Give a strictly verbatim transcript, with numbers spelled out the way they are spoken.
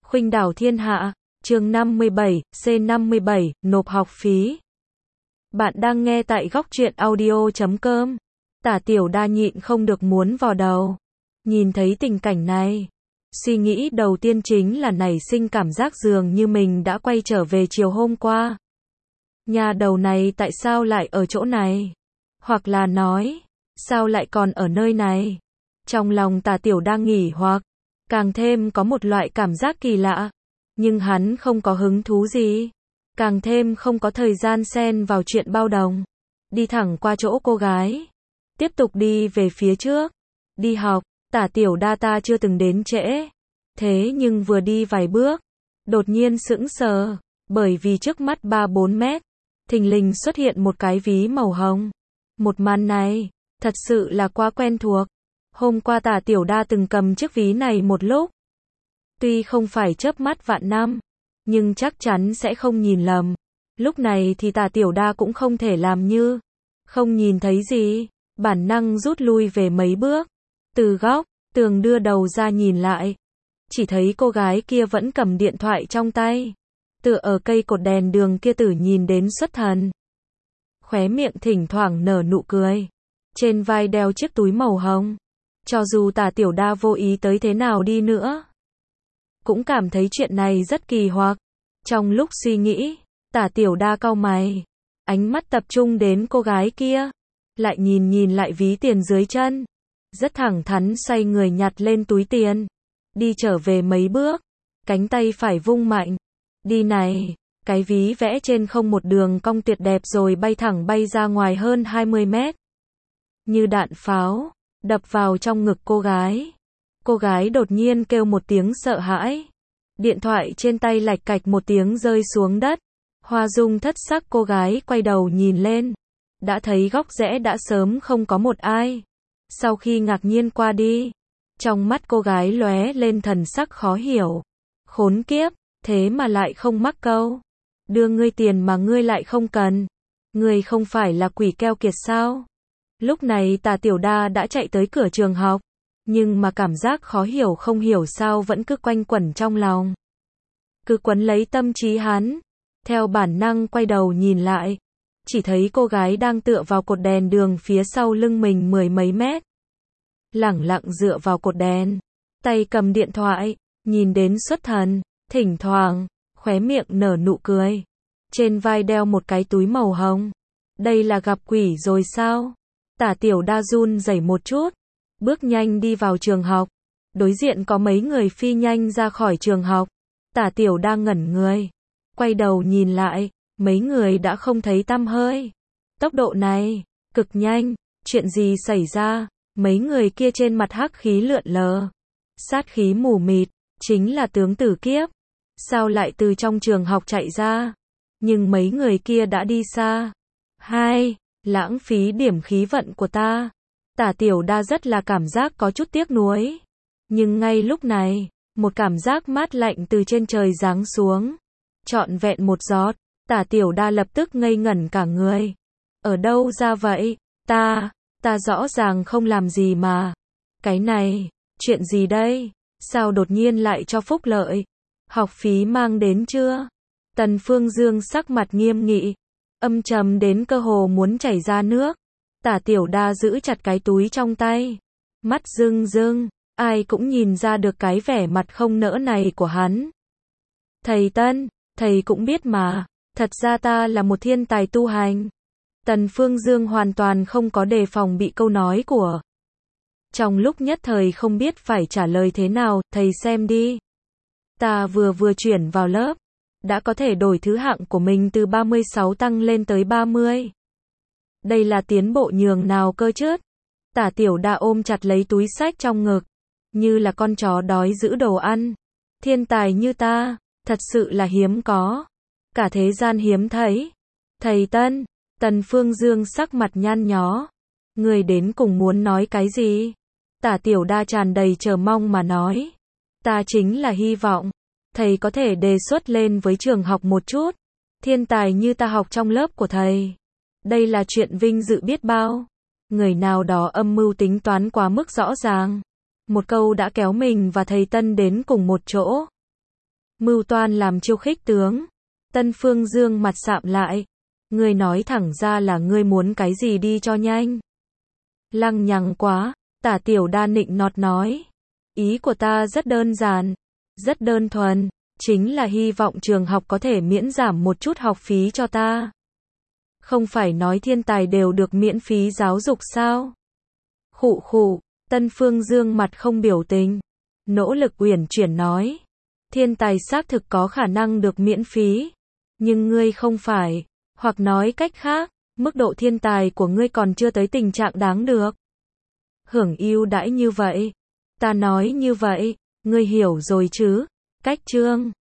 Khuynh đảo thiên hạ, chương năm mươi bảy, C năm mươi bảy, nộp học phí. Bạn đang nghe tại góc truyện audio chấm com. Tả Tiểu Đa nhịn không được muốn vò đầu. Nhìn thấy tình cảnh này, suy nghĩ đầu tiên chính là nảy sinh cảm giác dường như mình đã quay trở về chiều hôm qua. Nhà đầu này tại sao lại ở chỗ này? Hoặc là nói, sao lại còn ở nơi này? Trong lòng Tả Tiểu Đa nghỉ hoặc, càng thêm có một loại cảm giác kỳ lạ. Nhưng hắn không có hứng thú gì. Càng thêm không có thời gian xen vào chuyện bao đồng. Đi thẳng qua chỗ cô gái. Tiếp tục đi về phía trước. Đi học, Tả Tiểu Đa ta chưa từng đến trễ. Thế nhưng vừa đi vài bước, đột nhiên sững sờ. Bởi vì trước mắt ba bốn mét, thình lình xuất hiện một cái ví màu hồng. Một màn này, thật sự là quá quen thuộc. Hôm qua Tả Tiểu Đa từng cầm chiếc ví này một lúc. Tuy không phải chớp mắt vạn năm, nhưng chắc chắn sẽ không nhìn lầm. Lúc này thì Tả Tiểu Đa cũng không thể làm như không nhìn thấy gì, bản năng rút lui về mấy bước. Từ góc tường đưa đầu ra nhìn lại, chỉ thấy cô gái kia vẫn cầm điện thoại trong tay, tựa ở cây cột đèn đường kia tử nhìn đến xuất thần. Khóe miệng thỉnh thoảng nở nụ cười, trên vai đeo chiếc túi màu hồng. Cho dù Tả Tiểu Đa vô ý tới thế nào đi nữa, cũng cảm thấy chuyện này rất kỳ hoặc. Trong lúc suy nghĩ, Tả Tiểu Đa cau mày, ánh mắt tập trung đến cô gái kia, lại nhìn nhìn lại ví tiền dưới chân, rất thẳng thắn xoay người nhặt lên túi tiền, đi trở về mấy bước, cánh tay phải vung mạnh. Đi này, cái ví vẽ trên không một đường cong tuyệt đẹp rồi bay thẳng bay ra ngoài hơn hai mươi mét. Như đạn pháo, đập vào trong ngực cô gái. Cô gái đột nhiên kêu một tiếng sợ hãi. Điện thoại trên tay lạch cạch một tiếng rơi xuống đất. Hoa dung thất sắc cô gái quay đầu nhìn lên. Đã thấy góc rẽ đã sớm không có một ai. Sau khi ngạc nhiên qua đi, trong mắt cô gái lóe lên thần sắc khó hiểu. Khốn kiếp, thế mà lại không mắc câu. Đưa ngươi tiền mà ngươi lại không cần. Ngươi không phải là quỷ keo kiệt sao? Lúc này Tả Tiểu Đa đã chạy tới cửa trường học. Nhưng mà cảm giác khó hiểu không hiểu sao vẫn cứ quanh quẩn trong lòng. Cứ quấn lấy tâm trí hắn. Theo bản năng quay đầu nhìn lại. Chỉ thấy cô gái đang tựa vào cột đèn đường phía sau lưng mình mười mấy mét. Lẳng lặng dựa vào cột đèn. Tay cầm điện thoại. Nhìn đến xuất thần. Thỉnh thoảng, khóe miệng nở nụ cười. Trên vai đeo một cái túi màu hồng. Đây là gặp quỷ rồi sao? Tả Tiểu Đa run rẩy một chút. Bước nhanh đi vào trường học. Đối diện có mấy người phi nhanh ra khỏi trường học. Tả Tiểu Đa ngẩn người. Quay đầu nhìn lại, mấy người đã không thấy tăm hơi. Tốc độ này, cực nhanh. Chuyện gì xảy ra? Mấy người kia trên mặt hắc khí lượn lờ. Sát khí mù mịt, chính là tướng tử kiếp. Sao lại từ trong trường học chạy ra? Nhưng mấy người kia đã đi xa. Hai, lãng phí điểm khí vận của ta. Tả Tiểu Đa rất là cảm giác có chút tiếc nuối. Nhưng ngay lúc này, một cảm giác mát lạnh từ trên trời giáng xuống. Trọn vẹn một giọt, Tả Tiểu Đa lập tức ngây ngẩn cả người. Ở đâu ra vậy? Ta, ta rõ ràng không làm gì mà. Cái này, chuyện gì đây? Sao đột nhiên lại cho phúc lợi? Học phí mang đến chưa? Tần Phương Dương sắc mặt nghiêm nghị, âm trầm đến cơ hồ muốn chảy ra nước. Tả Tiểu Đa giữ chặt cái túi trong tay, mắt rưng rưng, ai cũng nhìn ra được cái vẻ mặt không nỡ này của hắn. Thầy Tân, thầy cũng biết mà, thật ra ta là một thiên tài tu hành. Tần Phương Dương hoàn toàn không có đề phòng bị câu nói của. Trong lúc nhất thời không biết phải trả lời thế nào, thầy xem đi. Ta vừa vừa chuyển vào lớp, đã có thể đổi thứ hạng của mình từ ba mươi sáu tăng lên tới ba mươi. Đây là tiến bộ nhường nào cơ chứ? Tả Tiểu Đa ôm chặt lấy túi sách trong ngực, như là con chó đói giữ đồ ăn. Thiên tài như ta, thật sự là hiếm có. Cả thế gian hiếm thấy. Thầy Tân, Tần Phương Dương sắc mặt nhăn nhó. Người đến cùng muốn nói cái gì? Tả Tiểu Đa tràn đầy chờ mong mà nói. Ta chính là hy vọng. Thầy có thể đề xuất lên với trường học một chút. Thiên tài như ta học trong lớp của thầy. Đây là chuyện vinh dự biết bao. Người nào đó âm mưu tính toán quá mức rõ ràng. Một câu đã kéo mình và thầy Tân đến cùng một chỗ. Mưu toan làm chiêu khích tướng. Tân Phương Dương mặt sạm lại. Ngươi nói thẳng ra là ngươi muốn cái gì đi cho nhanh. Lăng nhằng quá, Tả Tiểu Đa nịnh nọt nói. Ý của ta rất đơn giản, rất đơn thuần, chính là hy vọng trường học có thể miễn giảm một chút học phí cho ta. Không phải nói thiên tài đều được miễn phí giáo dục sao? Khụ khụ, Tân Phương Dương mặt không biểu tình, nỗ lực uyển chuyển nói. Thiên tài xác thực có khả năng được miễn phí, nhưng ngươi không phải, hoặc nói cách khác, mức độ thiên tài của ngươi còn chưa tới tình trạng đáng được hưởng ưu đãi như vậy. Ta nói như vậy, ngươi hiểu rồi chứ? Cách chương